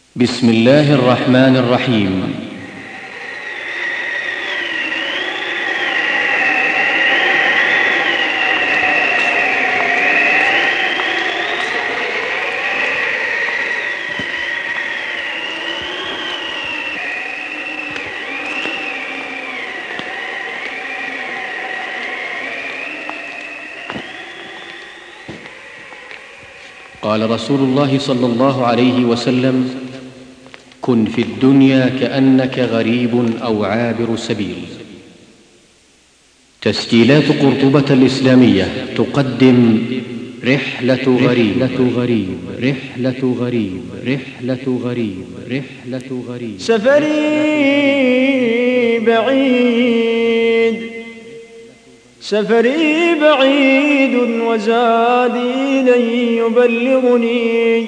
بسم الله الرحمن الرحيم. قال رسول الله صلى الله عليه وسلم: كن في الدنيا كأنك غريب أو عابر سبيل. تسجيلات قرطبة الإسلامية تقدم رحلة غريب رحلة غريب رحلة غريب رحلة غريب. سفري بعيد وزادي لن يبلغني،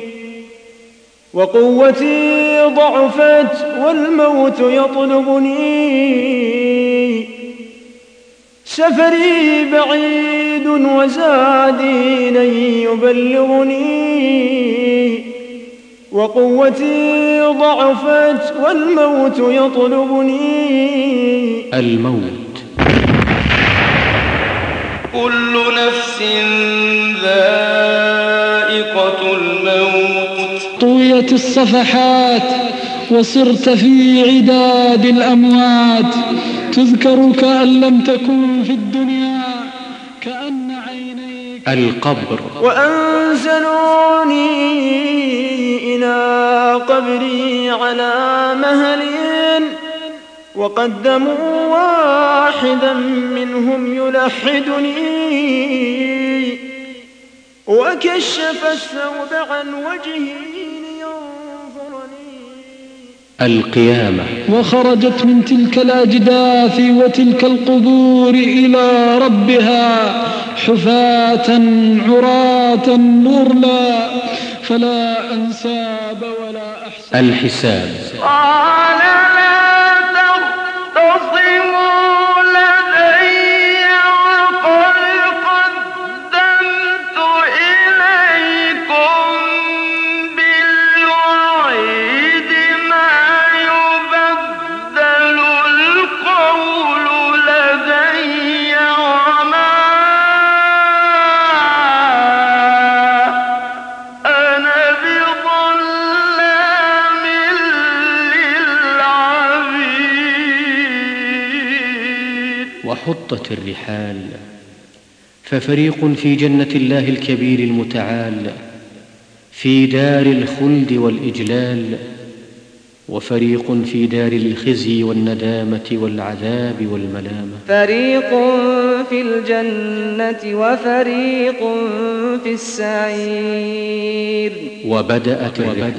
وقوتي ضعفت والموت يطلبني. سفري بعيد وزادي لن يبلغني، وقوتي ضعفت والموت يطلبني. الموت. كل نفس ذائقة الموت. طويت الصفحات وصرت في عداد الأموات، تذكر كأن لم تكن في الدنيا، كأن عينيك القبر. وأنزلوني إلى قبري على مهل، وقدموا واحدا منهم يلحدني، وكشف الثوب عن وجهي لينظرني. القيامة. وخرجت من تلك الأجداث وتلك القبور إلى ربها حفاة عراة غرلا، فلا أنساب ولا أحساب. الحساب. وحطت الرحال، ففريق في جنة الله الكبير المتعال في دار الخلد والإجلال، وفريق في دار الخزي والندامة والعذاب والملامة. فريق في الجنة وفريق في السعير. وبدأت الرحلة.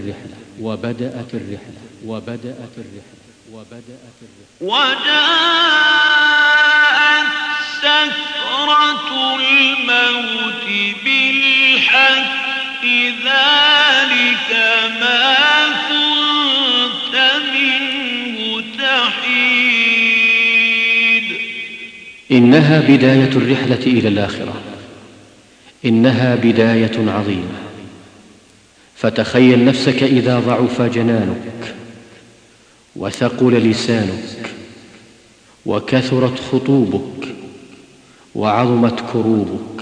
وجاءت سكرة الموت بالحق، ذلك ما كنت منه تحيد. إنها بداية الرحلة إلى الآخرة، إنها بداية عظيمة. فتخيل نفسك إذا ضعف جنانك وثقل لسانك وكثرت خطوبك وعظمت كروبك،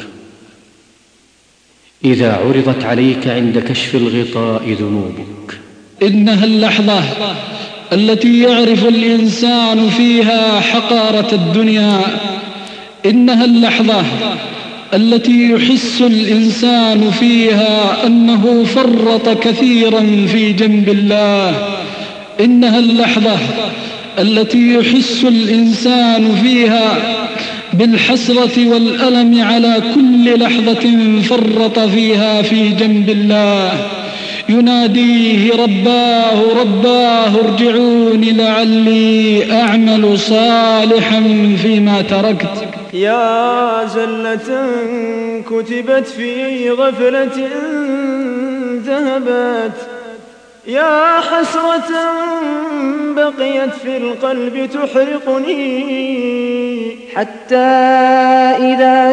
إذا عرضت عليك عند كشف الغطاء ذنوبك. إنها اللحظة التي يعرف الإنسان فيها حقارة الدنيا، إنها اللحظة التي يحس الإنسان فيها أنه فرط كثيرا في جنب الله، إنها اللحظة التي يحس الإنسان فيها بالحسرة والألم على كل لحظة فرط فيها في جنب الله. يناديه رباه ارجعوني لعلي أعمل صالحا فيما تركت. يا زلة كتبت في غفلة ذهبت، يا حسرة بقيت في القلب تحرقني، حتى إذا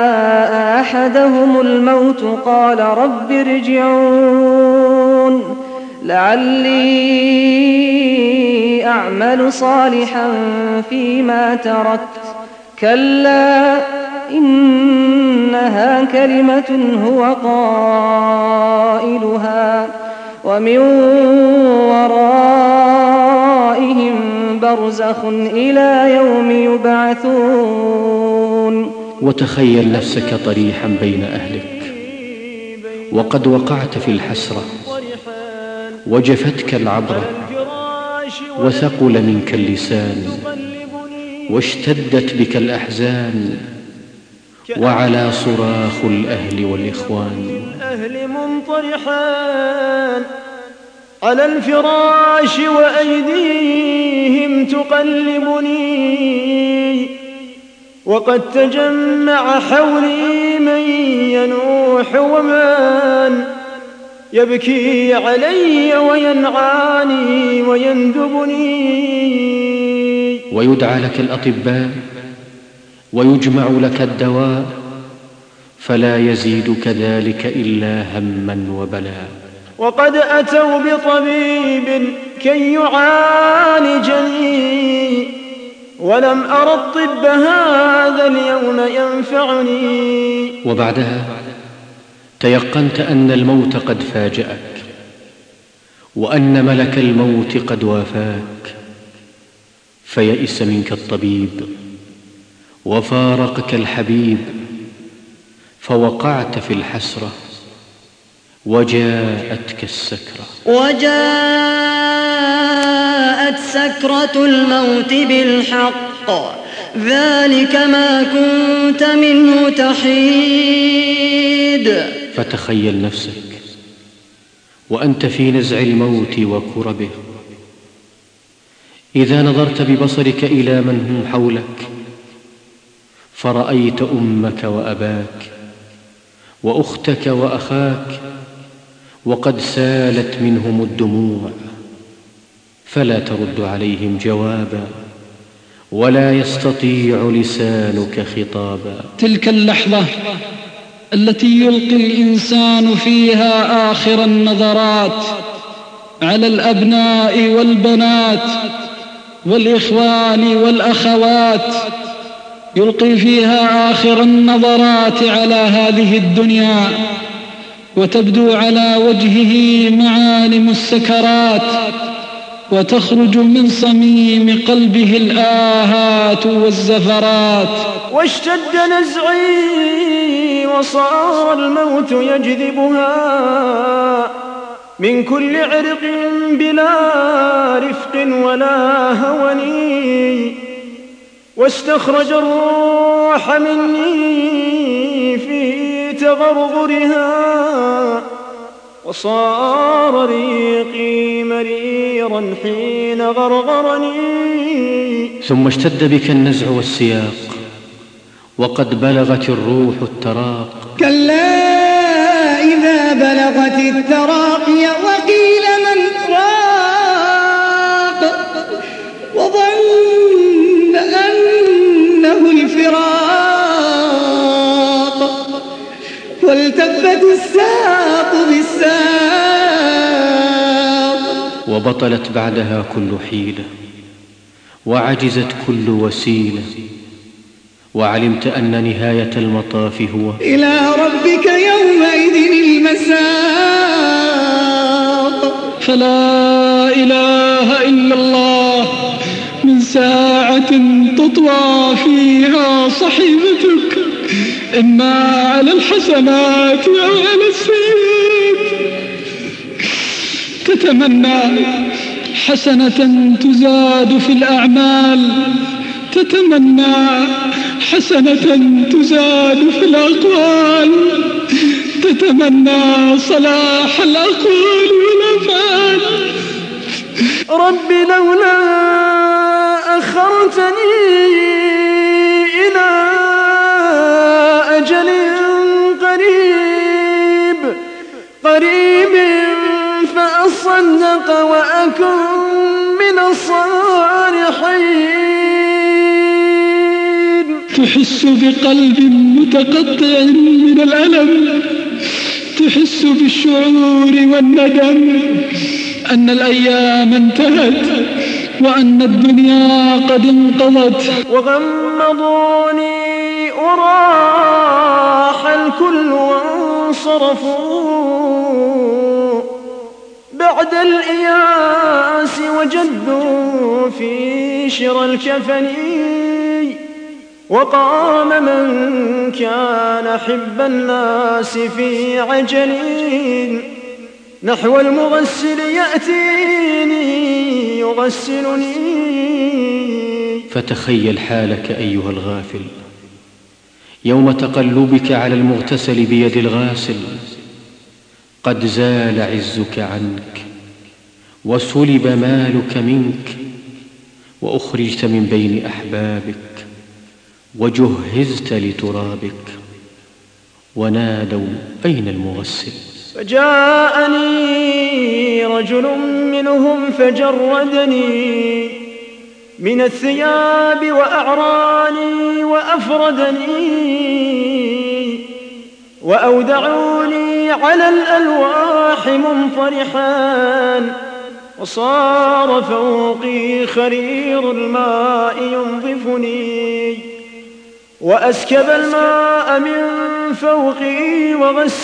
جاء أحدهم الموت قال رب ارجعون لعلي أعمل صالحا فيما تركت كلا إنها كلمة هو قائلها ومن ورائهم برزخ إلى يوم يبعثون. وتخيل نفسك طريحا بين أهلك وقد وقعت في الحسرة وجفتك العبرة وثقل منك اللسان واشتدت بك الأحزان وعلى صراخ الأهل والإخوان. منطرحان على الفراش وأيديهم تقلبني وقد تجمع حولي من ينوح ومن يبكي علي وينعاني ويندبني. ويدعى لك الأطباء ويجمع لك الدواء فلا يزيدك ذلك إلا هما وبلاء. وقد أتوا بطبيب كي يعالجني ولم أر الطب هذا اليوم ينفعني. وبعدها تيقنت أن الموت قد فاجأك وأن ملك الموت قد وافاك فيئس منك الطبيب وفارقك الحبيب فوقعت في الحسرة وجاءتك السكرة. وجاءت سكرة الموت بالحق ذلك ما كنت منه تحيد. فتخيل نفسك وأنت في نزع الموت وكربه إذا نظرت ببصرك إلى من هم حولك فرأيت أمك وأباك وأختك وأخاك وقد سالت منهم الدموع فلا ترد عليهم جوابا ولا يستطيع لسانك خطابا. تلك اللحظة التي يلقي الإنسان فيها آخر النظرات على الأبناء والبنات والإخوان والأخوات، يلقي فيها آخر النظرات على هذه الدنيا وتبدو على وجهه معالم السكرات وتخرج من صميم قلبه الآهات والزفرات. واشتد نزعي وصار الموت يجذبها من كل عرق بلا رفق ولا هوني، واستخرج الروح مني في تغرغرها وصار ريقي مريرا حين غرغرني. ثم اشتد بك النزع والسياق وقد بلغت الروح التراق. كلا إذا بلغت التراقي وقيل من راق وظن أنه الفراق والتفت الساق بالساق. وبطلت بعدها كل حيلة وعجزت كل وسيلة وعلمت أن نهاية المطاف هو إلى ربك يومئذ المساق. فلا إله إلا الله من ساعة تطوى فيها صحيفتك إما على الحسنات أو على السيئات، تتمنى حسنة تزاد في الأعمال، تتمنى حسنة تزاد في الأقوال، تتمنى صلاح الأقوال والأفعال. رب لولا أخرتني إلى أجل قريب فأصدق وأكن من الصالحين. تحس بقلب متقطع من الألم، تحس بالشعور والندم، أن الأيام انتهت وأن الدنيا قد انقضت. وغمضوني وراح الكل وانصرفوا بعد الإياس وجدوا في شرى الكفن. وقام من كان حب الناس في عجل نحو المغسل يأتيني يغسلني. فتخيل حالك أيها الغافل يوم تقلبك على المغتسل بيد الغاسل، قد زال عزك عنك وسلب مالك منك وأخرجت من بين أحبابك وجهزت لترابك، ونادوا أين المغسل؟ فجاءني رجل منهم فجردني من الثياب وأعراني وأفردني وأودعوني على الألواح منطرحا، وصار فوقي خرير الماء ينظفني وأسكب الماء من فوقي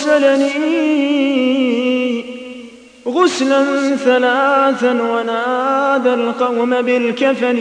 وغسلني غسلا ثلاثا ونادى القوم بالكفن.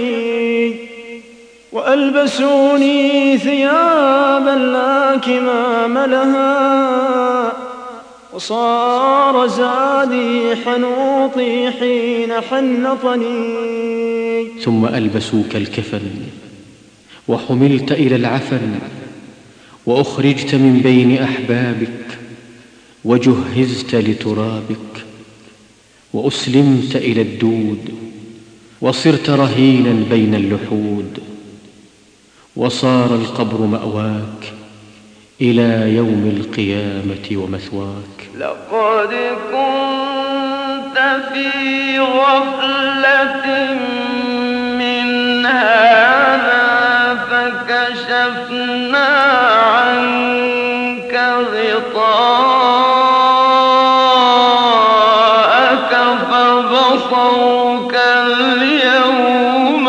وألبسوني ثيابا لا كمام لها، وصار زادي حنوطي حين حنطني. ثم ألبسوك الكفن وحملت إلى العفن وأخرجت من بين أحبابك وجهزت لترابك وأسلمت إلى الدود وصرت رهينا بين اللحود، وصار القبر مأواك إلى يوم القيامة ومثواك. لقد كنت في غفلة من هذا فكشفنا عنك غطاءك فبصرك اليوم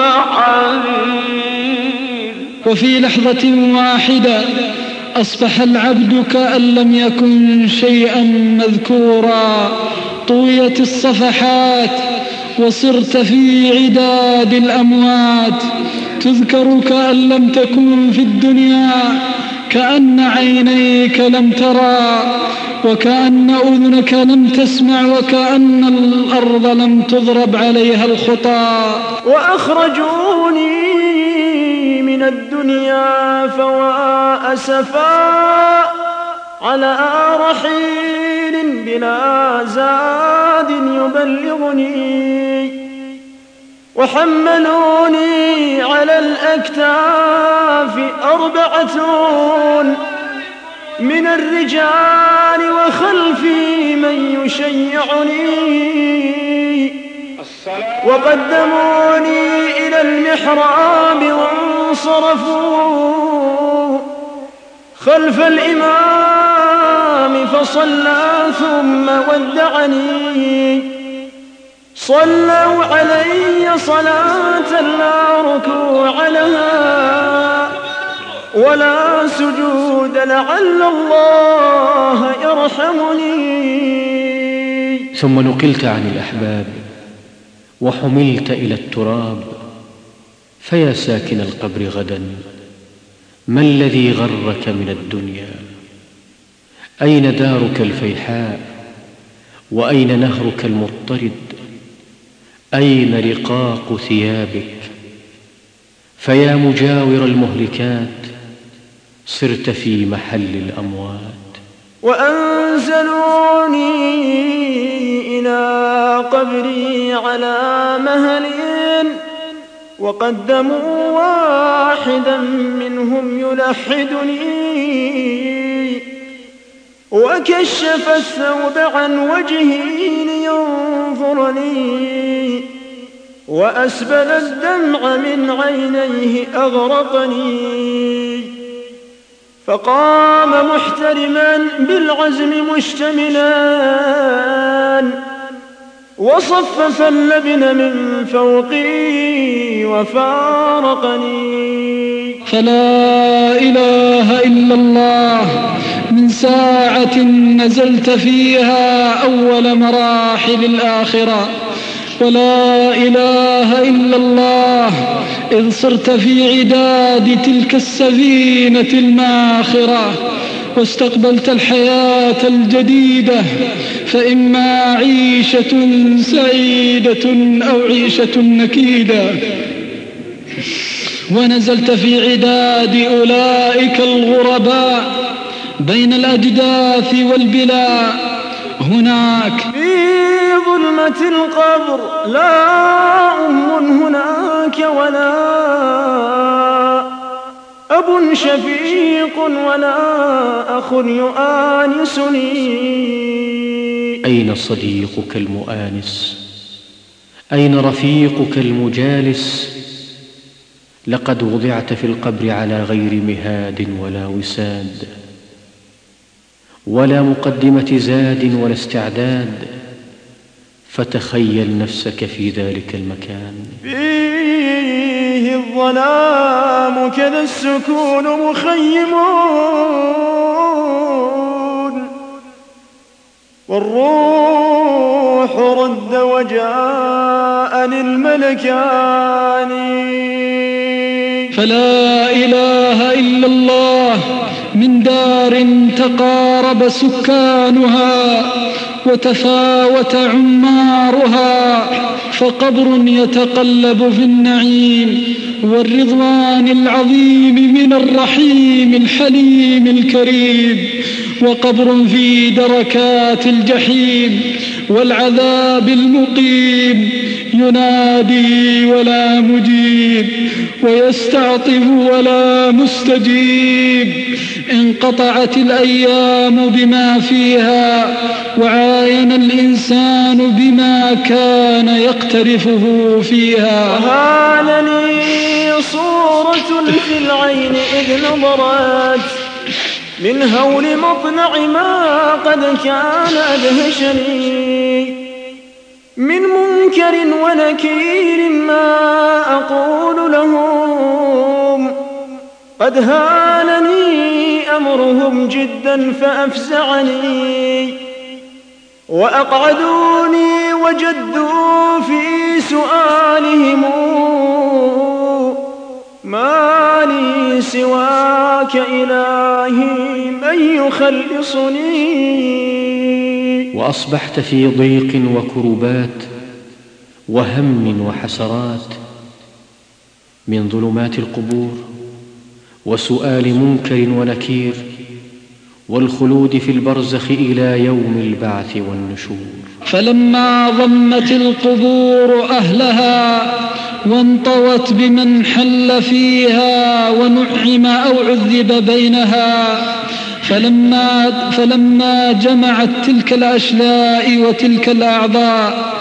حديد. وفي لحظة واحدة أصبح العبد كأن لم يكن شيئا مذكورا، طويت الصفحات وصرت في عداد الأموات، تذكر كأن لم تكن في الدنيا، كأن عينيك لم ترى وكأن أذنك لم تسمع وكأن الأرض لم تضرب عليها الخطى. وأخرجوني من الدنيا فوا أسفا على رحيل بلا زاد يبلغني، وحملوني على الأكتاف 4 من الرجال وخلفي من يشيعني، وقدموني إلى المحراب وانصرفوا خلف الإمام فصلى ثم ودعني. صلوا علي صلاة لا ركوع لها ولا سجود لعل الله يرحمني. ثم نقلت عن الأحباب وحملت إلى التراب. فيا ساكن القبر غدا، ما الذي غرك من الدنيا؟ أين دارك الفيحاء؟ وأين نهرك المضطرد؟ أين رقاق ثيابك؟ فيا مجاور المهلكات، صرت في محل الأموات. وأنزلوني إلى قبري على مهل، وقدموا واحدا منهم يلحدني، وكشف الثوب عن وجهي لينظرني، وأسبل الدمع من عينيه أغرقني. فقام محترما بالعزم مشتملا، وصفف اللبن من فوقي وفارقني. فلا إله إلا الله من ساعة نزلت فيها أول مراحل الآخرة، ولا إله إلا الله إذ صرت في عداد تلك السفينة الماخرة واستقبلت الحياة الجديدة، فإما عيشة سعيدة أو عيشة نكيدة. ونزلت في عداد أولئك الغرباء بين الأجداث والبلاء. هناك في ظلمة القبر لا أم هناك ولا أب شفيق ولا أخ يؤانسني. أين صديقك المؤانس؟ أين رفيقك المجالس؟ لقد وضعت في القبر على غير مهاد ولا وساد، ولا مقدمة زاد ولا استعداد، فتخيل نفسك في ذلك المكان. فيه الظلام كذا السكون مخيمون، والروح رد وجاءني الملكان. فلا إله إلا الله من دار تقارب سكانها وتفاوت عمارها، فقبر يتقلب في النعيم والرضوان العظيم من الرحيم الحليم الكريم، وقبر في دركات الجحيم والعذاب المقيم، ينادي ولا مجيب ويستعطف ولا مستجيب. انقطعت الأيام بما فيها، وعاين الإنسان بما كان يقترفه فيها. وهان لي صورة في العين إذ نظرت من هول مطلع ما قد كان أدهشني، من منكر ونكير ما أقول لهم، قد هانني أمرهم جدا فأفزعني، وأقعدوني وجدوا في سؤالهم ما لي سواك إلهي من يخلصني. وأصبحت في ضيق وكربات وهم وحسرات من ظلمات القبور وسؤال منكر ونكير والخلود في البرزخ إلى يوم البعث والنشور. فلما ضمت القبور أهلها وانطوت بمن حل فيها ونعم أو عذب بينها، فلما جمعت تلك الأشلاء وتلك الأعضاء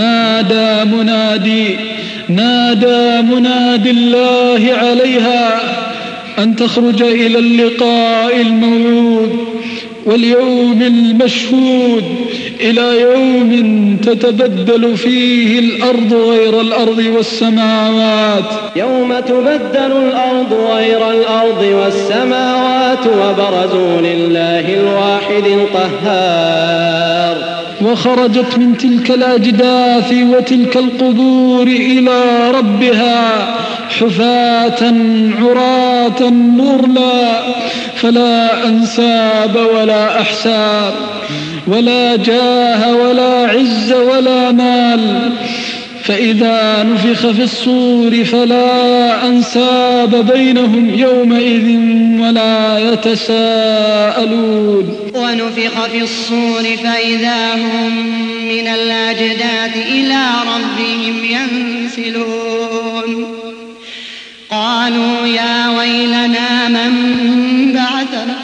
نادى منادي الله عليها أن تخرج إلى اللقاء الموعود واليوم المشهود، إلى يوم تتبدل فيه الأرض غير الأرض والسماوات. يوم تبدل الأرض غير الأرض والسماوات وبرزوا لله الواحد القهار. وخرجت من تلك الأجداث وتلك القبور إلى ربها حفاة عراة غرلا، فلا أنساب ولا أحساب ولا جاه ولا عز ولا مال. فإذا نفخ في الصور فلا أنساب بينهم يومئذ ولا يتساءلون. ونفخ في الصور فإذا هم من الأجداث إلى ربهم ينسلون. قالوا يا ويلنا من بعثنا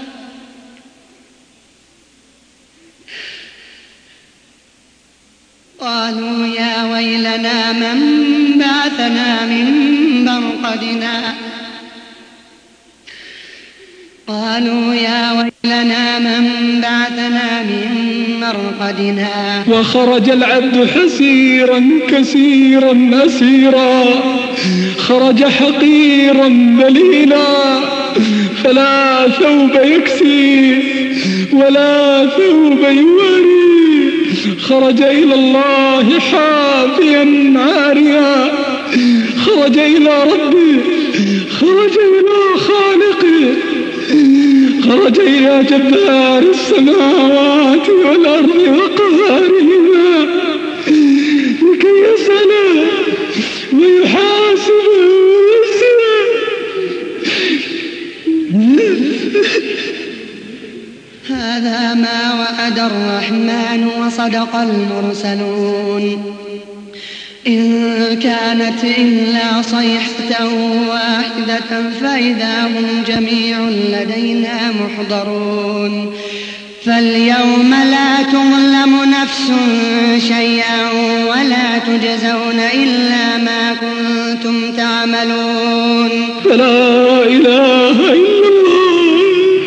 من مرقدها. وخرج العبد حسيرا كسيرا أسيرا، خرج حقيرا ذليلا، فلا ثوب يكسي ولا ثوب يواري، خرج إلى الله حافيا عاريا، خرج إلى ربه، خرج إلى خالقه، خرج إلى جبار السماوات والأرض وقهارهما لكي يسأله ويحاسبه ويسأله. هذا ما وعد الرحمن وصدق المرسلون. إن كانت إلا صيحة واحدة فإذا هم جميع لدينا محضرون. فاليوم لا تظلم نفس شيئا ولا تجزون إلا ما كنتم تعملون. فلا إله إلا الله،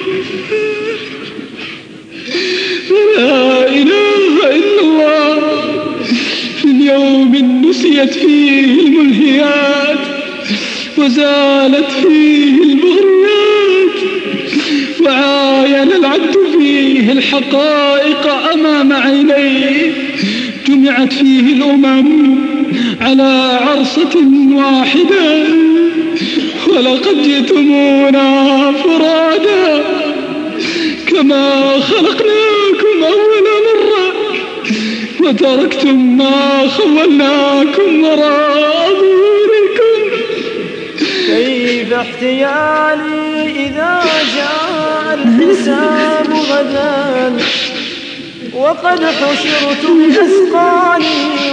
لا إله إلا الله. في اليوم نسيت فيه الملهيات وزالت فيه المغريات، وعاين العبد فيه الحقائق أمام عينيه. جمعت فيه الأمم على عرصة واحدة، ولقد جئتمونا فرادا كما خلقناكم أول مرة، وتركتم ما خولناكم وراء ظهوركم. كيف احتيالي إذا جاء الحساب غدا، وقد حشرت بأثقالي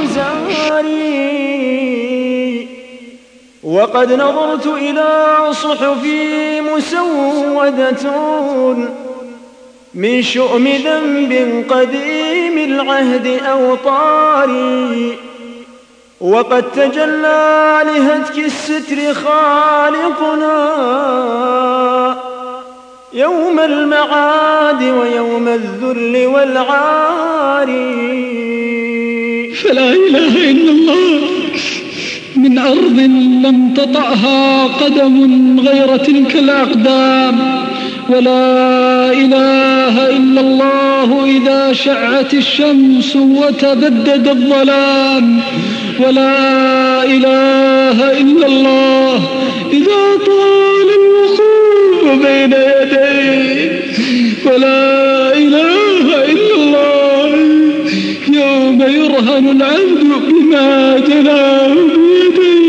وأوزاري، وقد نظرت إلى صحفي مسودة من شؤم ذنب قديم العهد أوطاري، وقد تجلى لهتك الستر خالقنا يوم المعاد ويوم الذل والعار. فلا إله إلا الله، من أرض لم تطأها قدم غير تلك الأقدام. ولا إله إلا الله إذا شعت الشمس وتبدد الظلام. ولا إله إلا الله إذا طال الوقوف بين يديه. ولا إله إلا الله يوم يرهن العبد بما جناه بيديه.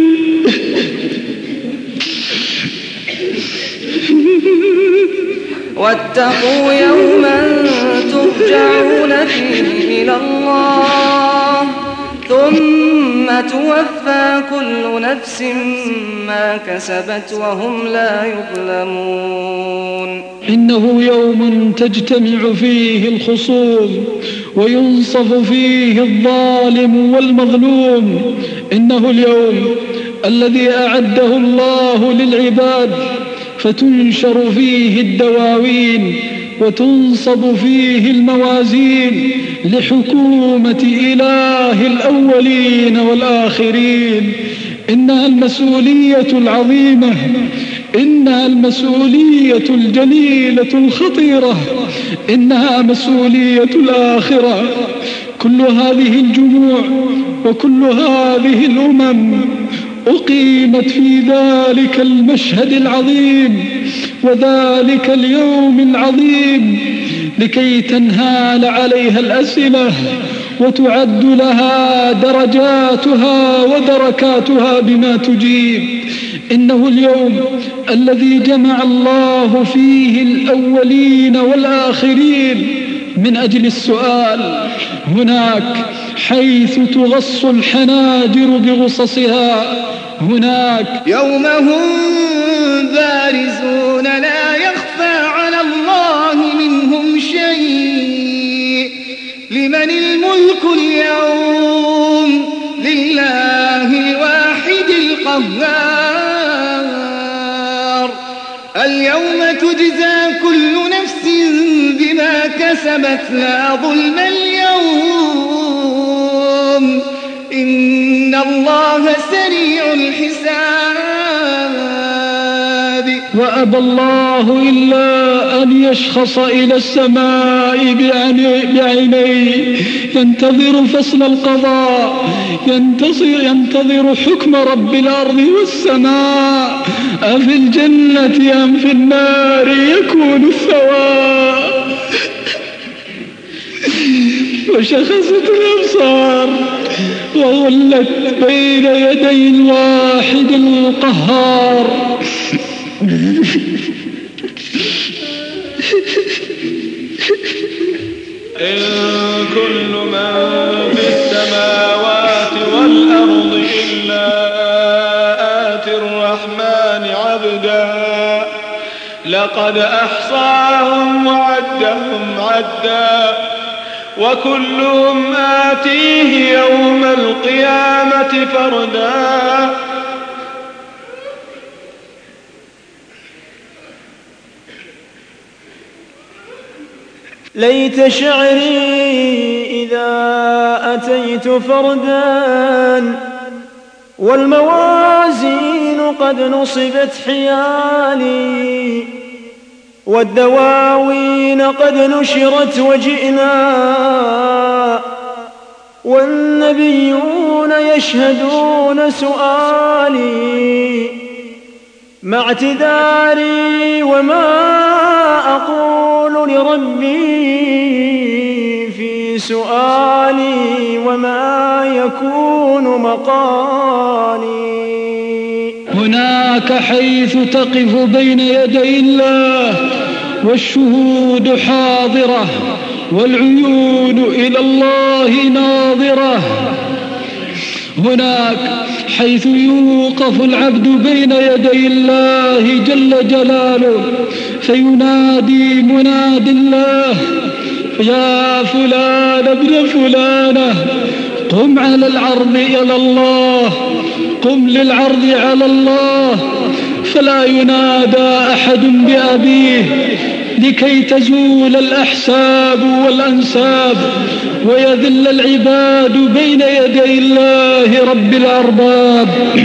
واتقوا يوما ترجعون فيه إلى الله ثم توفى كل نفس ما كسبت وهم لا يظلمون. إنه يوم تجتمع فيه الخصوم وينصف فيه الظالم والمظلوم. إنه اليوم الذي أعده الله للعباد، فتنشر فيه الدواوين وتنصب فيه الموازين لحكومة إله الأولين والآخرين. إنها المسؤولية العظيمة، إنها المسؤولية الجليلة الخطيرة، إنها مسؤولية الآخرة. كل هذه الجموع وكل هذه الأمم أقيمت في ذلك المشهد العظيم وذلك اليوم العظيم لكي تنهال عليها الأسئلة وتعد لها درجاتها ودركاتها بما تجيب. إنه اليوم الذي جمع الله فيه الأولين والآخرين من أجل السؤال. هناك حيث تغص الحناجر بغصصها، هناك يوم هم بارزون لا يخفى على الله منهم شيء. لمن الملك اليوم؟ لله الواحد القهار. اليوم تجزى كل نفس بما كسبت كسبت لا ظلم اليوم إن الله سريع الحساب. وأبى الله إلا أن يشخص إلى السماء بعينيه ينتظر فصل القضاء، ينتظر حكم رب الأرض والسماء، أفي الجنة أم في النار يكون الثواب. وشخصت الأبصار وظلت بين يدي الواحد القهار. إن كل من في السماوات والأرض إلا آتي الرحمن عبدا لقد أحصاهم وعدهم عدا وكلهم آتيه يوم القيامة فردا. ليت شعري إذا أتيت فردا والموازين قد نصبت حيالي والدواوين قد نشرت وجئنا والنبيون يشهدون سؤالي مع اعتذاري وما أقول لربي في سؤالي وما يكون مقالي. هناك حيث تقف بين يدي الله والشهود حاضرة والعيون إلى الله ناظرة. هناك حيث يوقف العبد بين يدي الله جل جلاله فينادي مناد الله يا فلان ابن فلانة قم على العرض إلى الله، قم للعرض على الله، فلا ينادى أحد بأبيه لكي تزول الأحساب والأنساب ويذل العباد بين يدي الله رب الأرباب.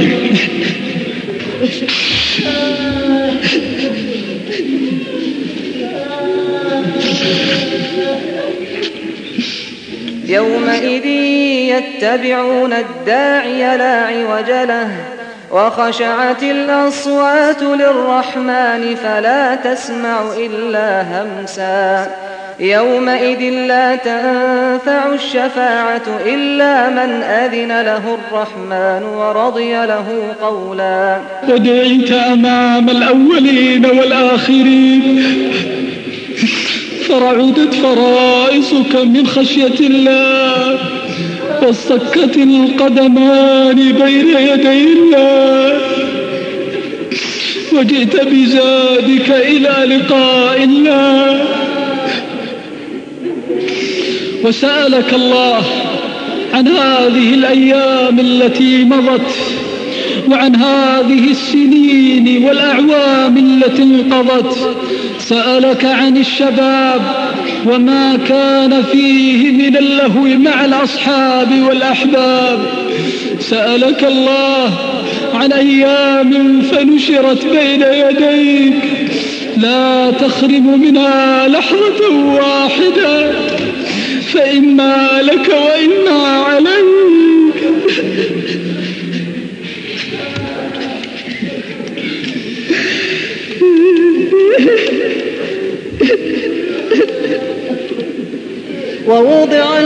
يومئذ يتبعون الداعي لا عوج له وخشعت الأصوات للرحمن فلا تسمع إلا همسا. يومئذ لا تنفع الشفاعة إلا من أذن له الرحمن ورضي له قولا. ودعيت أمام الأولين والآخرين فرعدت فرائصك من خشية الله واصطكت القدمان بين يدي الله وجئت بزادك إلى لقاء الله. وسألك الله عن هذه الأيام التي مضت وعن هذه السنين والأعوام التي انقضت. سألك عن الشباب وما كان فيه من اللهو مع الأصحاب والأحباب. سألك الله عن أيام فنشرت بين يديك لا تخرم منها لحظة واحدة فإما لك وإما عليك. ووضع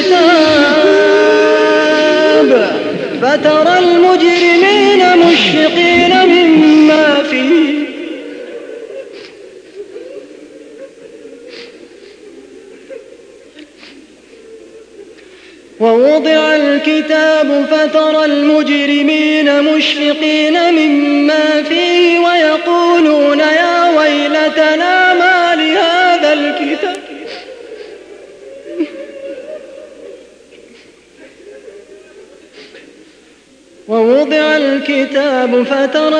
الكتاب فترى المجرمين مشفقين مما فيه ووضع الكتاب فترى المجرمين مشفقين مما فيه ويقولون يا ويلتنا ما لهذا الكتاب ووضع الكتاب فترى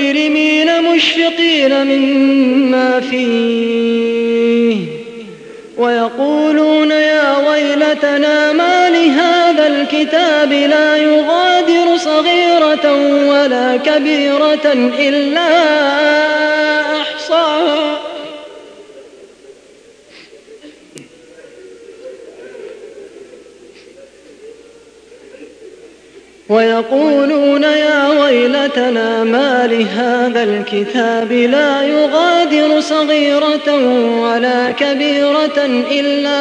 المجرمين مشفقين مما فيه ويقولون يا ويلتنا ما لهذا الكتاب لا يغادر صغيرة ولا كبيرة إلا أحصاها ويقولون يا ويلتنا ما لهذا الكتاب لا يغادر صغيرة ولا كبيرة إلا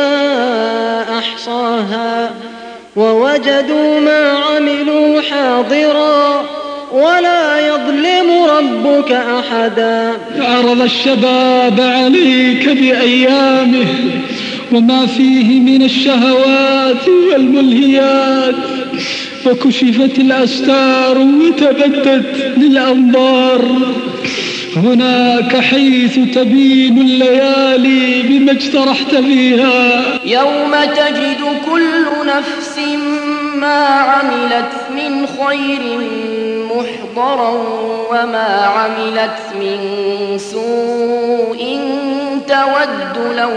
أحصاها ووجدوا ما عملوا حاضرا ولا يظلم ربك أحدا. عرض الشباب عليك بأيامه وما فيه من الشهوات والملهيات، وكشفت الأستار وتبدت للأنظار. هناك حيث تبين الليالي بما اجترحت فيها. يوم تجد كل نفس ما عملت من خير محضرا وما عملت من سوء تود لو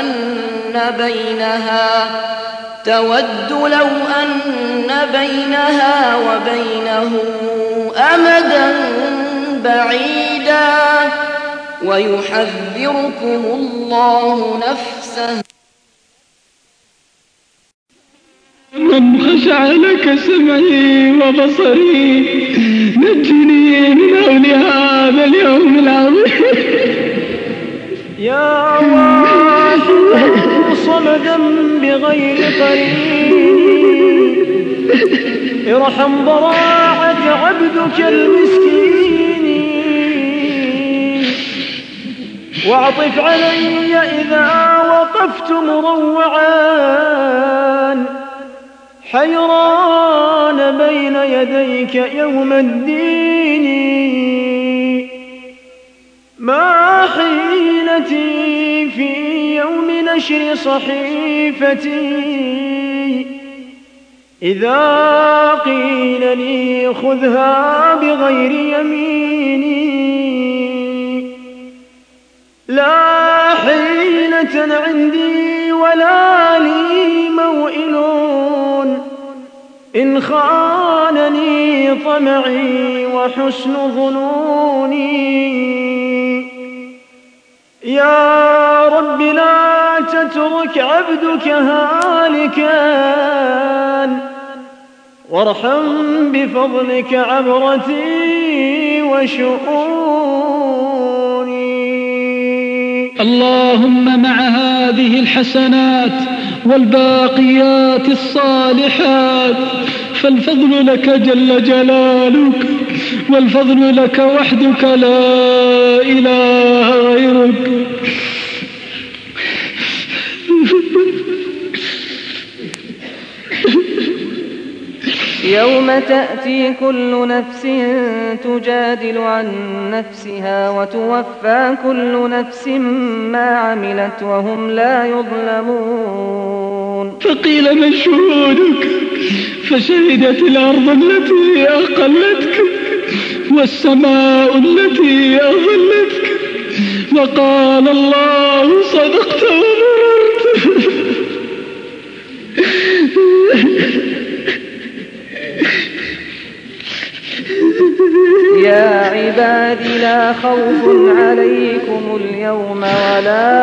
أن بينها وبينه أمدا بعيدا ويحذركم الله نفسه. من خشع لك سمعي وبصري نجني من هول هذا اليوم العظيم. يا واحد صمدا بغير قريب ارحم ضراعة عبدك المسكين واعطف علي إذا وقفت مروعا حيران بين يديك يوم الدين. ما حيلتي في يوم نشر صحيفتي إذا قيل لي خذها بغير يميني. لا حيلة عندي ولا لي موئل إن خانني طمعي وحسن ظنوني. يا رب لا تترك عبدك هالكا وارحم بفضلك عبرتي وشؤوني. اللهم مع هذه الحسنات والباقيات الصالحات فالفضل لك جل جلالك والفضل لك وحدك لا إله غيرك. يوم تأتي كل نفس تجادل عن نفسها وتوفى كل نفس ما عملت وهم لا يظلمون. فقيل من شهودك فشهدت الأرض التي أقلتك والسماء التي أظلتك وقال الله صدقت وبررت. يا عبادي لا خوف عليكم اليوم ولا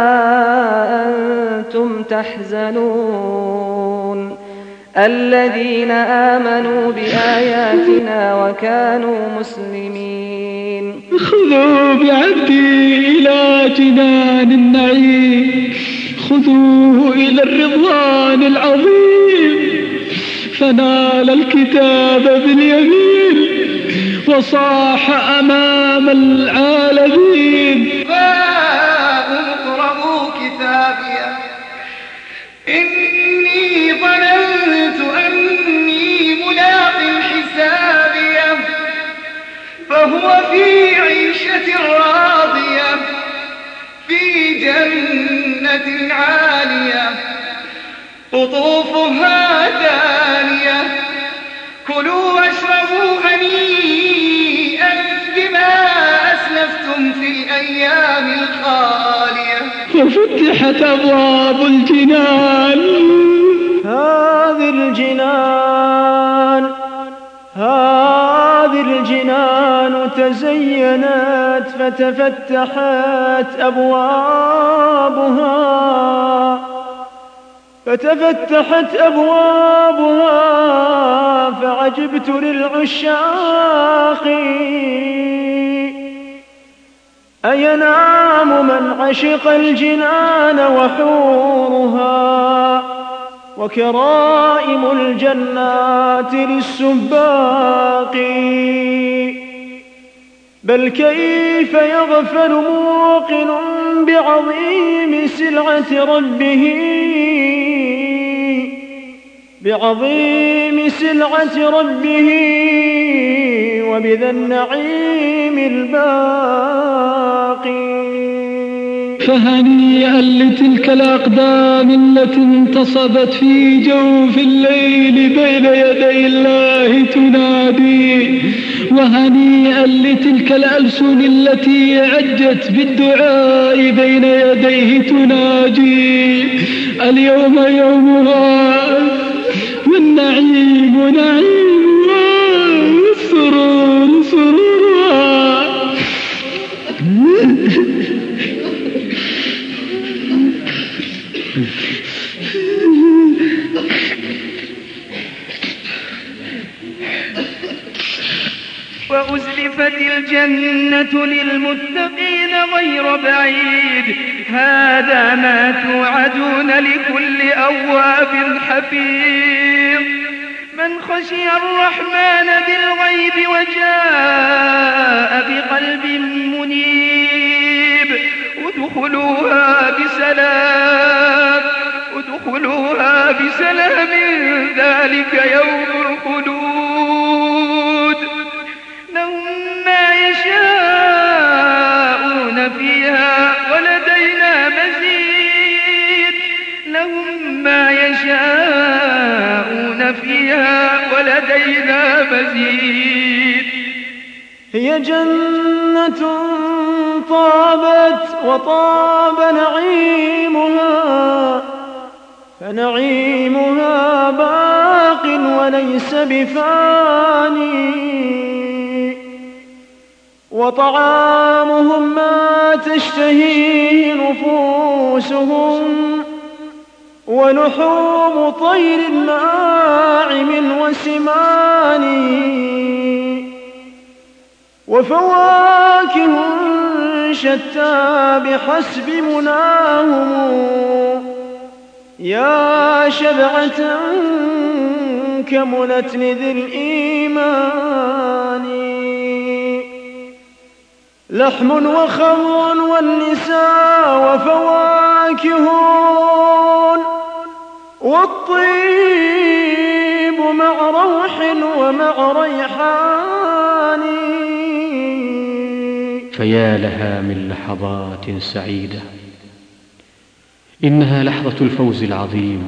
أنتم تحزنون الذين آمنوا بآياتنا وكانوا مسلمين. خذوا بعبدي إلى جنان النعيم خذوه إلى الرضوان العظيم فنال الكتاب باليمين وصاح أمام العالمين. فاقرؤوا كتابي إني ظننت أني ملاق حسابي فهو في عيشة راضية في جنة عالية قطوفها دانية كلوا واشربوا هنيئا بما أسلفتم في الأيام الخالية. وفتحت أبواب الجنان. هذه الجنان تزينت فتفتحت أبوابها فعجبت للعشاق أينام من عشق الجنان وحورها وكرائم الجنات للسباق بل كيف يغفل موقن بعظيم سلعة ربه وبذا النعيم الباقي. فهنيئا لتلك الأقدام التي انتصبت في جوف الليل بين يدي الله تنادي، وهنيئا لتلك الألسن التي عجت بالدعاء بين يديه تناجي. اليوم يومها والنعيم نعيمها والسرور سرورها. وأزلفت الجنة للمتقين غير بعيد هذا ما توعدون لكل أواب حفيظ من خشي الرحمن بالغيب وجاء بقلب منيب ادخلوها بسلام ذلك يوم الخلود لهم ما يشاءون فيها ولدينا مزيد. هي جنة طابت وطاب نعيمها فنعيمها باق وليس بفاني وطعامهم ما تشتهيه نفوسهم ولحوم طير ناعم وسمان وفواكه شتى بحسب مناهم يا شبعة كملت لذي الإيمان لحم وخمر والنساء وفواكه والطيب مع روح ومع ريحان. فيا لها من لحظات سعيدة، إنها لحظة الفوز العظيم،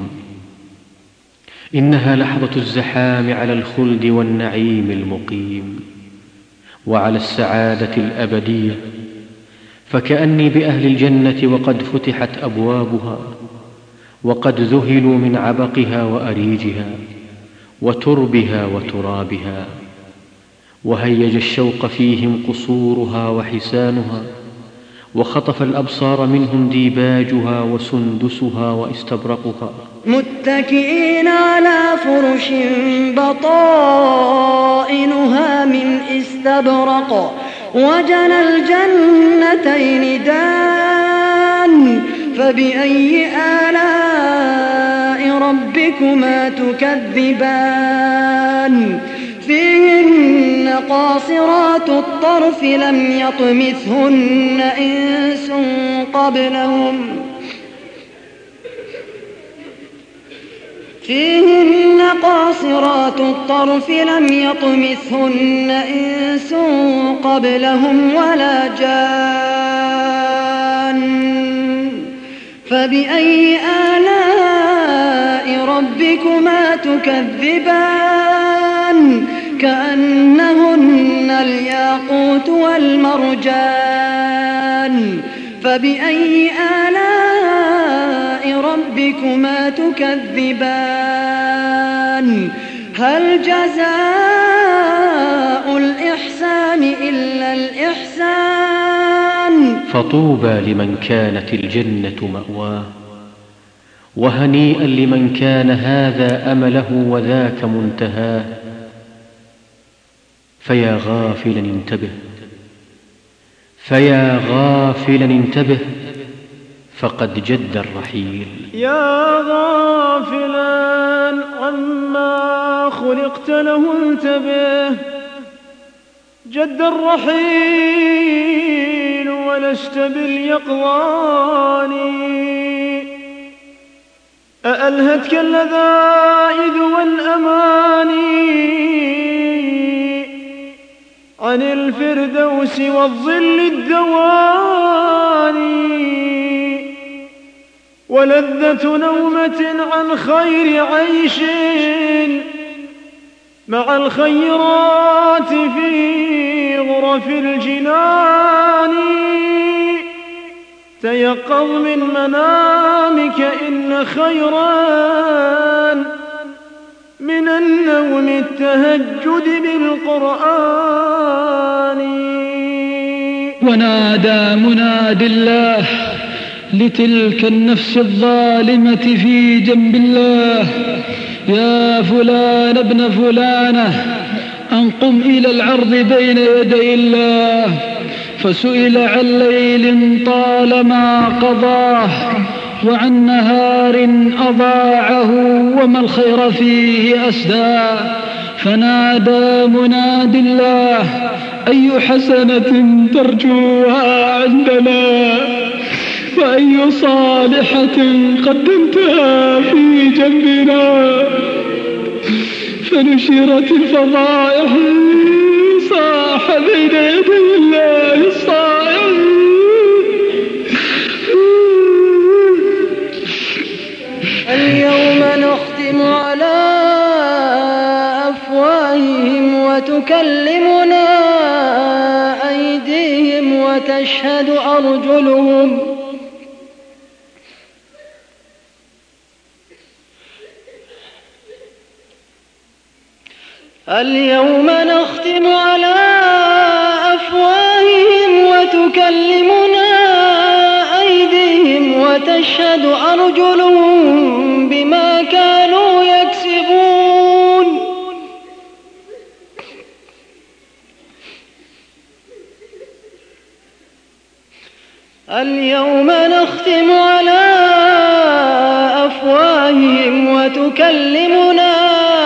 إنها لحظة الزحام على الخلد والنعيم المقيم وعلى السعادة الأبدية. فكأني بأهل الجنة وقد فتحت أبوابها وقد ذهلوا من عبقها وأريجها وتربها وترابها، وهيج الشوق فيهم قصورها وحسانها، وخطف الأبصار منهم ديباجها وسندسها واستبرقها، متكئين على فرش بطائنها من استبرق وجنى الجنتين دان. فبأي آلاء ربكما تكذبان؟ فيهن قاصرات الطرف لم يطمثهن إنس قبلهم فيهن قاصرات الطرف لم يطمثهن إنس قبلهم ولا جان. فبأي آلاء ربكما تكذبان؟ كأنهن الياقوت والمرجان. فبأي آلاء ربكما تكذبان هل جزاء الإحسان إلا الإحسان فطوبى لمن كانت الجنة مأواه وهنيئا لمن كان هذا أمله وذاك منتهاه فيا غافلا انتبه فيا غافلا انتبه فقد جد الرحيل يا غافلا عما خلقت له انتبه جد الرحيل ولست باليقظان أألهتك اللذائذ والأماني عن الفردوس والظل الدواني ولذة نومة عن خير عيش مع الخيرات في غرف الجنان تيقظ من منامك إن خيرا من النوم التهجد بالقرآن ونادى مناد الله لتلك النفس الظالمة في جنب الله يا فلان ابن فلانة أن قم إلى العرض بين يدي الله فسئل عن ليل طالما قضاه وعن نهار أضاعه وما الخير فيه أسداه فنادى مناد الله أي حسنة ترجوها عندنا وأي صالحة قدمتها في جنبنا فنشرت الفضائح صاح بين يدي الله الصائم اليوم نختم على أفواههم وتكلمنا أيديهم وتشهد أرجلهم اليوم نختم على أفواههم وتكلمنا أيديهم وتشهد أرجلهم بما كانوا يكسبون اليوم نختم على أفواههم وتكلمنا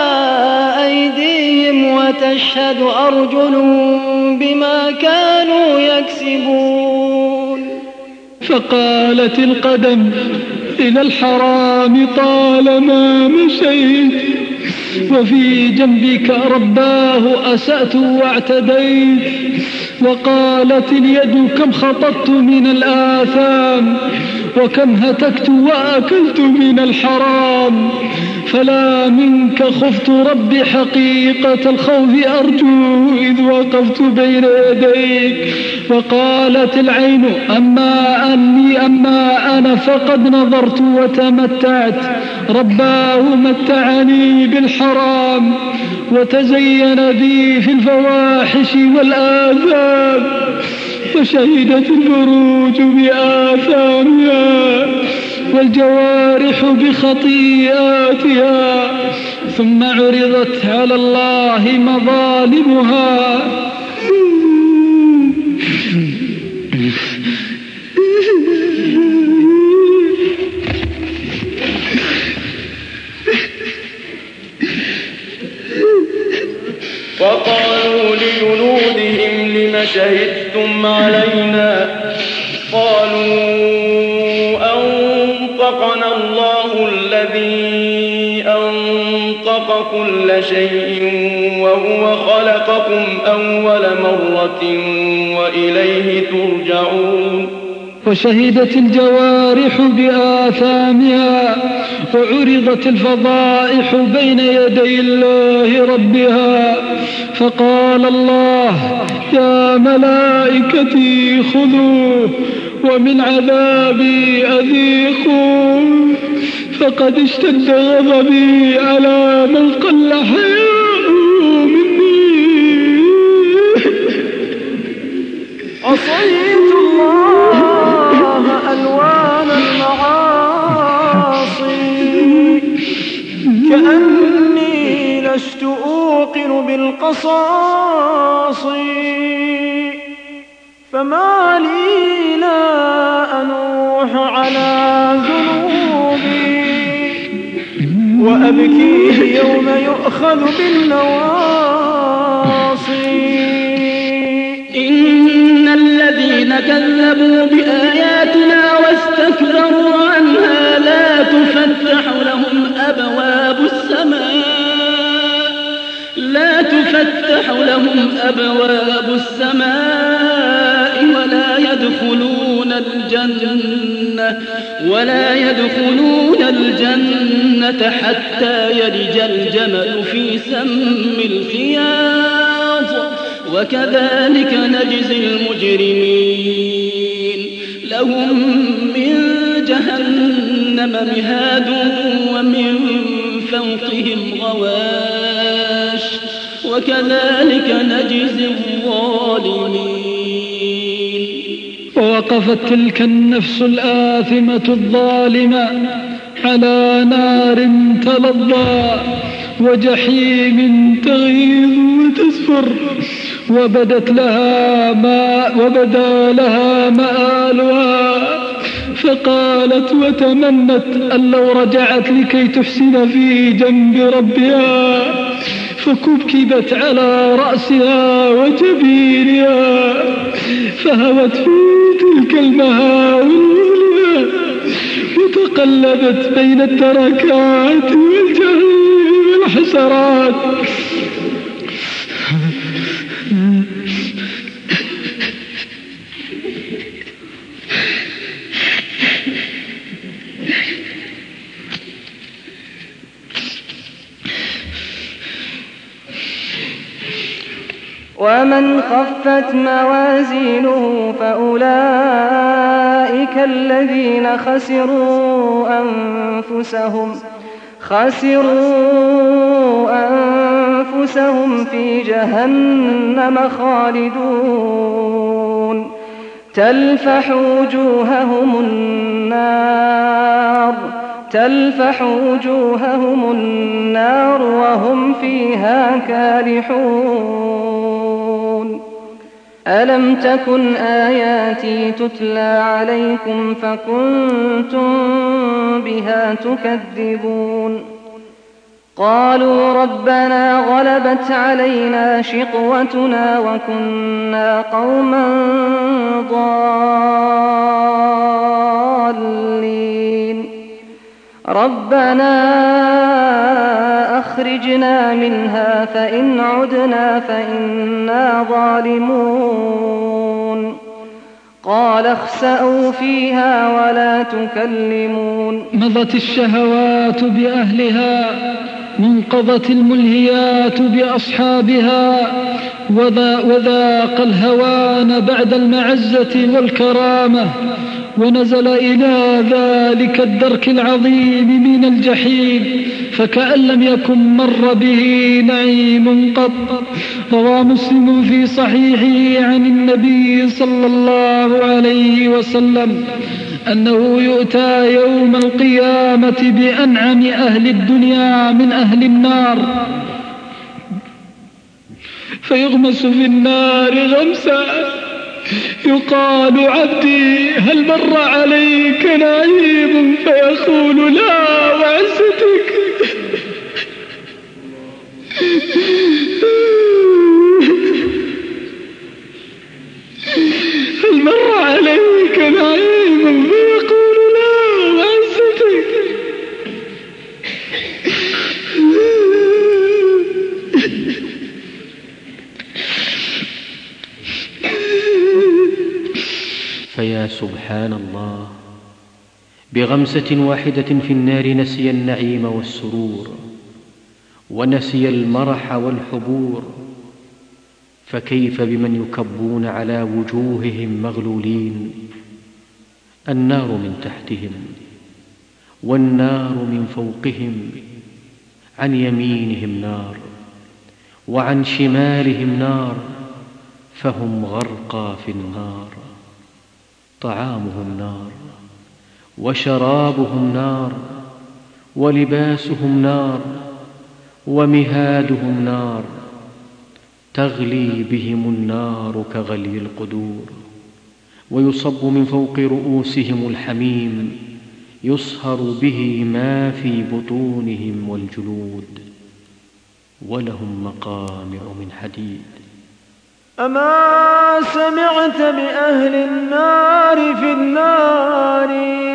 أيديهم وتشهد أرجلهم بما كانوا يكسبون فقالت القدم إلى الحرام طالما مشيت وفي جنبك رباه أسأت واعتديت وقالت اليد كم خططت من الآثام وكم هتكت وأكلت من الحرام فلا منك خفت ربي حقيقة الخوف أرجو إذ وقفت بين يديك وقالت العين أما أنا فقد نظرت وتمتعت رباه متعني بالحرام وتزين بي في الفواحش والآثام فشهدت الفروج بآثامها والجوارح بخطيئاتها ثم عرضت على الله مظالمها وقالوا لجنودهم لم شهدتم علينا قالوا أنطقنا الله الذي أنطق كل شيء وهو خلقكم أول مرة وإليه ترجعون وشهدت الجوارح بآثامها وعرضت الفضائح بين يدي الله ربها فقال الله يا ملائكتي خذوه ومن عذابي أذيقون فقد اشتد غضبي على من قل حياؤه مني. عصيت الله ألوان المعاصي كأني لست أوقن بالقصاص، فما لي لا أنوح على ذنوبي وأبكي يوم يؤخذ بالنواصي. إن الذين كذبوا بآياتنا واستكبروا عنها لا تفتح لهم أبواب السماء ولا يدخلون الجنة حتى يلج الجمل في سم الخياط، وكذلك نجزي المجرمين. لهم من جهنم مهاد ومن فوقهم غواش، وكذلك نجزي الظالمين. ووقفت تلك النفس الآثمة الظالمة على نار تلظى وجحيم تغيظ وتسفر، وبدا لها مآلها، فقالت وتمنت أن لو رجعت لكي تحسن في جنب ربها، فكبكبت على رأسها وجبينها، فهوت في تلك المهاوي المظلمة، وتقلبت بين الدركات والجحيم والحسرات. ومن خفت موازينه فأولئك الذين خسروا أنفسهم في جهنم خالدون، تلفح وجوههم النار وهم فيها كالحون. ألم تكن آياتي تتلى عليكم فكنتم بها تكذبون؟ قالوا ربنا غلبت علينا شقوتنا وكنا قوما ضالين، ربنا أخرجنا منها فإن عدنا فإنا ظالمون. قال اخسأوا فيها ولا تكلمون. مضت الشهوات بأهلها، منقضت الملهيات بأصحابها، وذاق الهوان بعد المعزة والكرامة، ونزل إلى ذلك الدرك العظيم من الجحيم فكأن لم يكن مر به نعيم قط. روى مسلم في صحيحه عن النبي صلى الله عليه وسلم أنه يؤتى يوم القيامة بأنعم أهل الدنيا من أهل النار، فيغمس في النار غمسا، يقال عبدي هل مر عليك نعيم؟ فيقول لا وعزتك. هل مر عليك نعيم؟ فيقول لا وعزتك. فيا سبحان الله، بغمسة واحدة في النار نسي النعيم والسرور، ونسي المرح والحبور، فكيف بمن يكبون على وجوههم مغلولين النار من تحتهم والنار من فوقهم، عن يمينهم نار وعن شمالهم نار، فهم غرقى في النار. طعامهم نار وشرابهم نار ولباسهم نار ومهادهم نار، تغلي بهم النار كغلي القدور، ويصب من فوق رؤوسهم الحميم، يصهر به ما في بطونهم والجلود، ولهم مقامع من حديد. أما سمعت بأهل النار في النار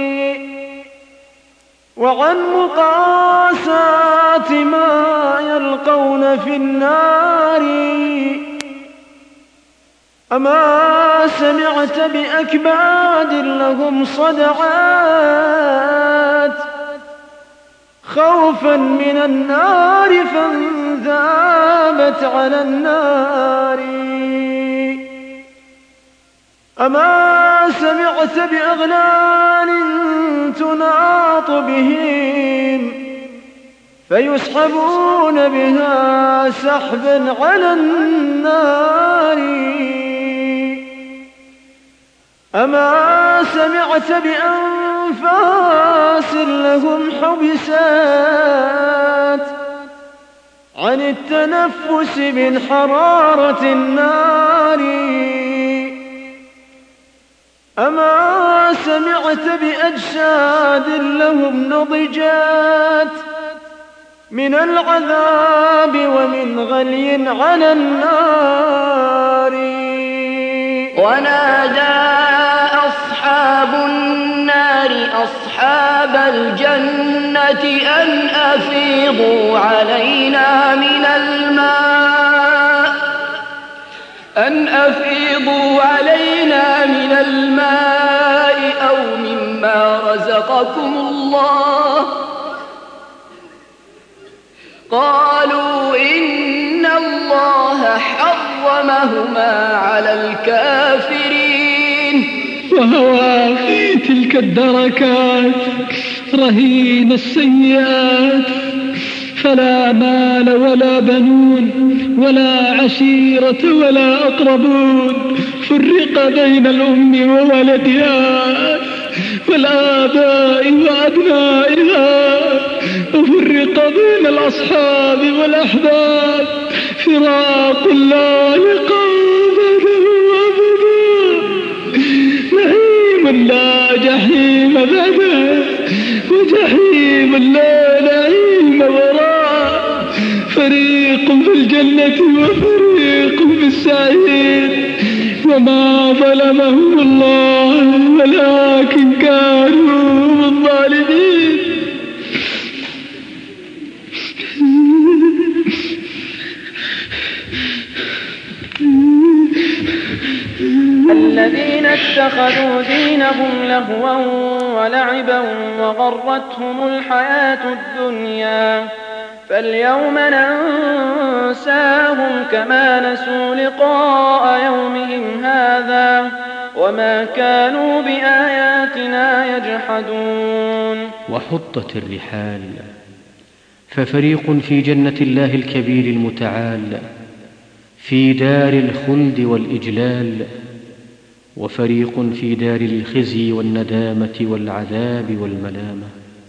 وعن مقاسات ما يلقون في النار؟ أما سمعت بأكباد لهم صدعات خوفا من النار فانذابت على النار؟ أما سمعت بأغلال تناط بهم فيسحبون بها سحبا على النار؟ أما سمعت بأنفاس لهم حبسات عن التنفس من حرارة النار؟ أما سمعت بأجساد لهم نضجات من العذاب ومن غلي على النار؟ ونادى أصحاب النار أصحاب الجنة أن أفيضوا علينا من الماء أو مما رزقكم الله. قالوا إن الله حرمهما على الكافرين. وهوى في تلك الدركات رهين السيئات، فلا مال ولا بنون ولا عشيرة ولا أقربون، فرق بين الأم وولدها والآباء وأبنائها، وفرق بين الأصحاب والأحباب، فراق لا لقاء أبدا، نعيم لا جحيم بعده، وجحيم لا نعيم وراء، فريق في الجنة وفريق في السعير. وما ظلمهم الله ولكن كانوا الظالمين. الذين اتخذوا دينهم لهوا ولعبا وغرتهم الحياة الدنيا فاليوم ننساهم كما نسوا لقاء يومهم هذا وما كانوا بآياتنا يجحدون. وحطت الرحال، ففريق في جنة الله الكبير المتعال في دار الخلد والإجلال، وفريق في دار الخزي والندامة والعذاب والملامة.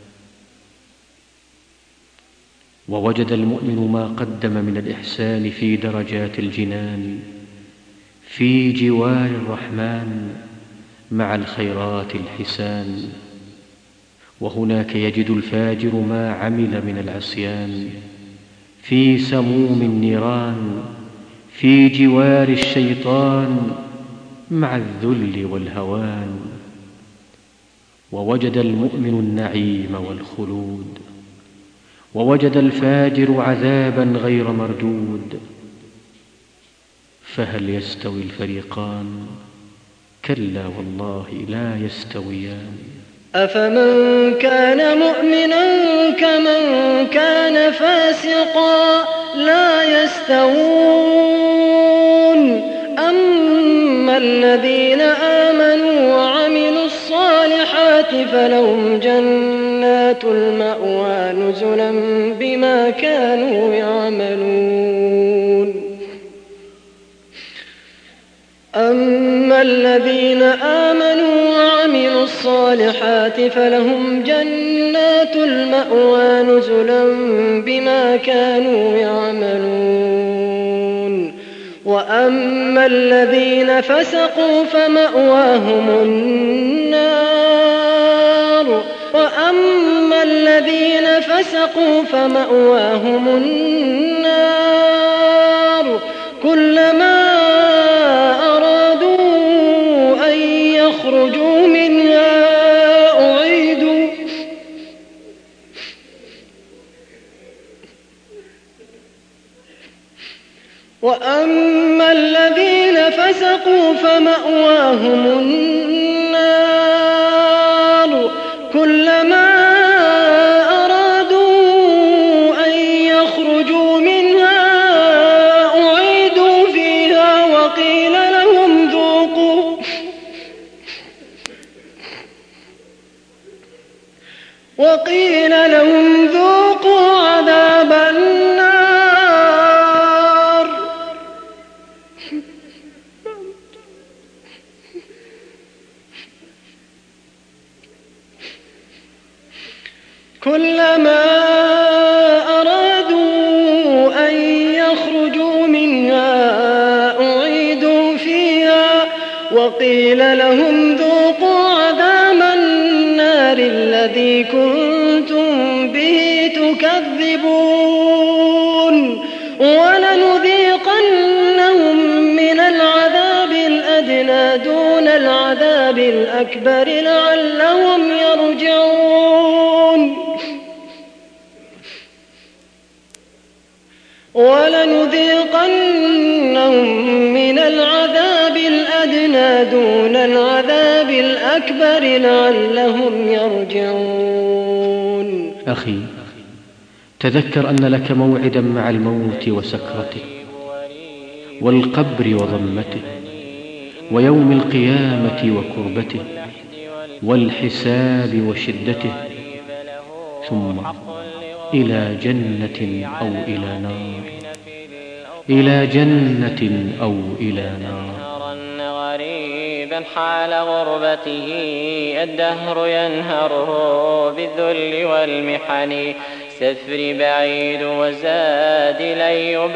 ووجد المؤمن ما قدم من الإحسان في درجات الجنان في جوار الرحمن مع الخيرات الحسان، وهناك يجد الفاجر ما عمل من العصيان في سموم النيران في جوار الشيطان مع الذل والهوان. ووجد المؤمن النعيم والخلود، ووجد الفاجر عذابا غير مردود. فهل يستوي الفريقان؟ كلا والله لا يستويان. أفمن كان مؤمنا كمن كان فاسقا لا يستوون. أما الذين آمنوا وعملوا الصالحات الصالحات فلهم جنات المأوى نزلا بما كانوا يعملون أما الذين آمنوا وعملوا الصالحات فلهم جنات المأوى نزلا بما كانوا يعملون وأما الذين فسقوا فمأواهم النار كلما أرادوا أن يخرجوا منها وأما الذين فسقوا فمأواهم النار كلما أرادوا أن يخرجوا منها أعيدوا فيها وقيل لهم ذوقوا عذاب النار كلما أرادوا أن يخرجوا منها أعيدوا فيها وقيل لهم ذوقوا عذاب النار الذي كنتم به تكذبون ولنذيقنهم من العذاب الأدنى دون العذاب الأكبر لعلهم يرجعون ولنذيقنهم من العذاب الأدنى دون العذاب الأكبر لعلهم يرجعون. أخي، تذكر أن لك موعدا مع الموت وسكرته والقبر وضمته ويوم القيامة وكربته والحساب وشدته، ثم إلى جنة أو إلى نار، إلى جنة أو إلى نار. غريبا حال غربته الدهر ينهره بالذل والمحن، سفري بعيد وزاد لن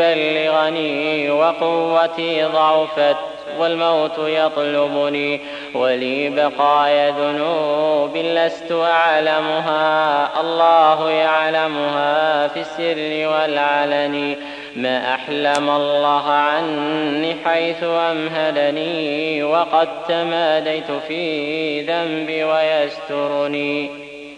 يبلغني وقوتي ضعفت والموت يطلبني، ولي بقايا ذنوب لست أعلمها الله يعلمها في السر والعلن، ما أحلم الله عني حيث أمهلني وقد تماديت في ذنبي ويسترني،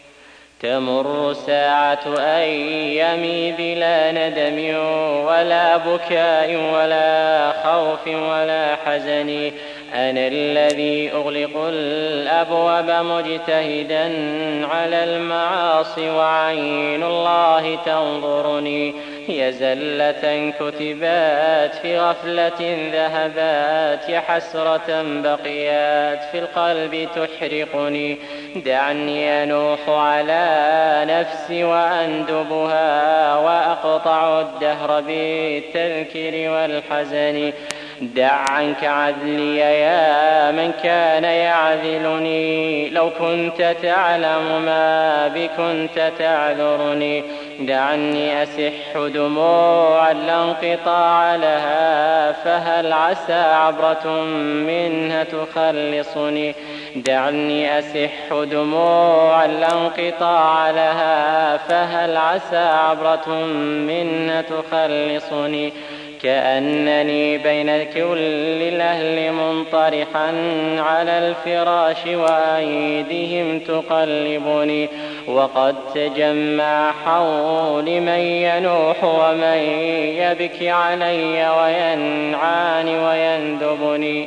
تمر ساعة أيامي بلا ندم ولا بكاء ولا خوف ولا حزن، أنا الذي أغلق الأبواب مجتهدا على المعاصي وعين الله تنظرني، يا زلة كتبات في غفلة ذهبات، يا حسرة بقيات في القلب تحرقني، دعني أنوح على نفسي وأندبها وأقطع الدهر بالتذكير والحزن، دع عنك عذلي يا من كان يعذلني، لو كنت تعلم ما بكنت تعذرني، دعني أسح دموعا لا انقطاع لها فهل عسى عبرة منها تخلصني، دعني أسح دموعا لا انقطاع لها فهل عسى عبرة منها تخلصني، كأنني بين كل الأهل منطرحا على الفراش وأيديهم تقلبني، وقد تجمع حولي من ينوح ومن يبكي علي وينعاني ويندبني،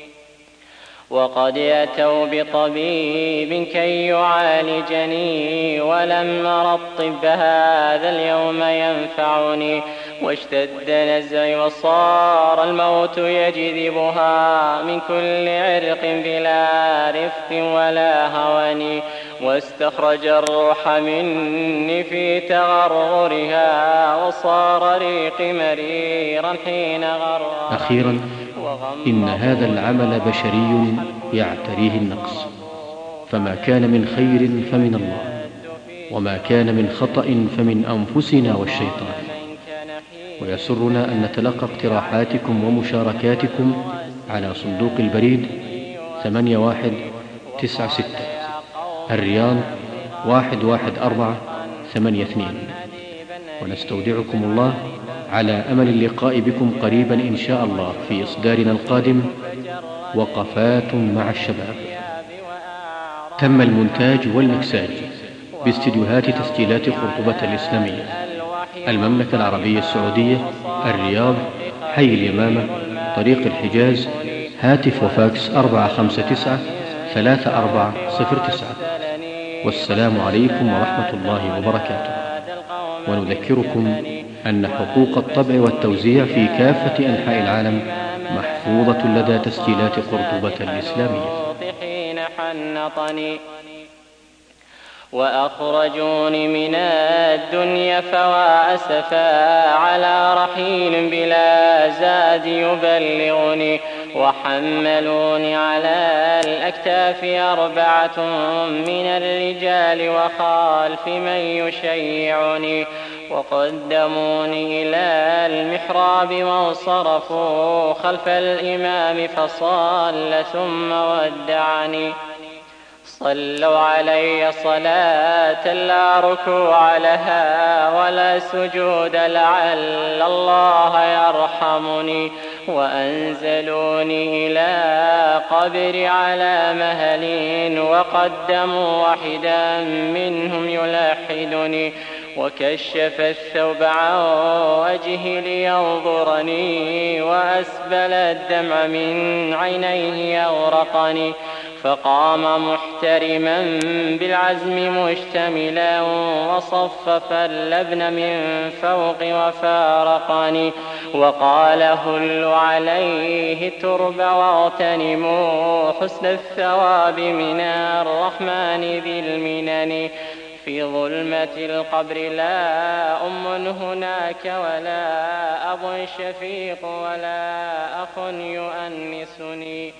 وقد أتوا بطبيب كي يعالجني ولم أر الطب هذا اليوم ينفعني، واشتد نزعي وصار الموت يجذبها من كل عرق بلا رفق ولا هوان واستخرج الروح مني في تغرغرها وصار ريقي مريرا حين غرها. أخيرا، إن هذا العمل بشري يعتريه النقص، فما كان من خير فمن الله، وما كان من خطأ فمن أنفسنا والشيطان. ويسرنا أن نتلقى اقتراحاتكم ومشاركاتكم على صندوق البريد 8196 الرياض 11482. ونستودعكم الله على أمل اللقاء بكم قريبا إن شاء الله في إصدارنا القادم وقفات مع الشباب. تم المونتاج والمكساج باستديوهات تسجيلات قرطبة الإسلامية، المملكة العربية السعودية، الرياض، حي اليمامة، طريق الحجاز، هاتف وفاكس 459-3409. والسلام عليكم ورحمة الله وبركاته. ونذكركم أن حقوق الطبع والتوزيع في كافة أنحاء العالم محفوظة لدى تسجيلات قرطبة الإسلامية. وأخرجوني من الدنيا فوأسفا على رحيل بلا زاد يبلغني، وحملوني على الأكتاف 4 من الرجال وخلف من يشيعني، وقدموني إلى المحراب وانصرفوا خلف الإمام فصلى ثم ودعني. صلوا علي صلاة لا ركوع لها ولا سجود لعل الله يرحمني، وأنزلوني إلى قبر على مهل وقدموا واحدا منهم يلحدني، وكشف الثوب عن وجهي لينظرني، وأسبل الدمع من عينيه يغرقني، فقام محترما بالعزم مشتملا وصفف اللبن من فوق وفارقني، وقال هلوا عليه الترب واغتنموا حسن الثواب من الرحمن ذي المنن. في ظلمة القبر لا أم هناك ولا أب شفيق ولا أخ يؤنسني،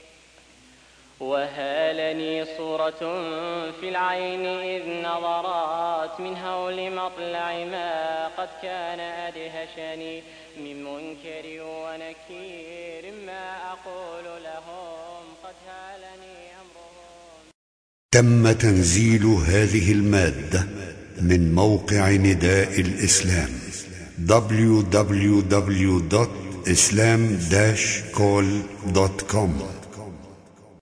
وهالني صورة في العين إذ نظرات من هول مطلع ما قد كان أدهشني، من منكر ونكير ما أقول لهم قد هالني أمرهم. تم تنزيل هذه المادة من موقع نداء الإسلام www.islam-call.com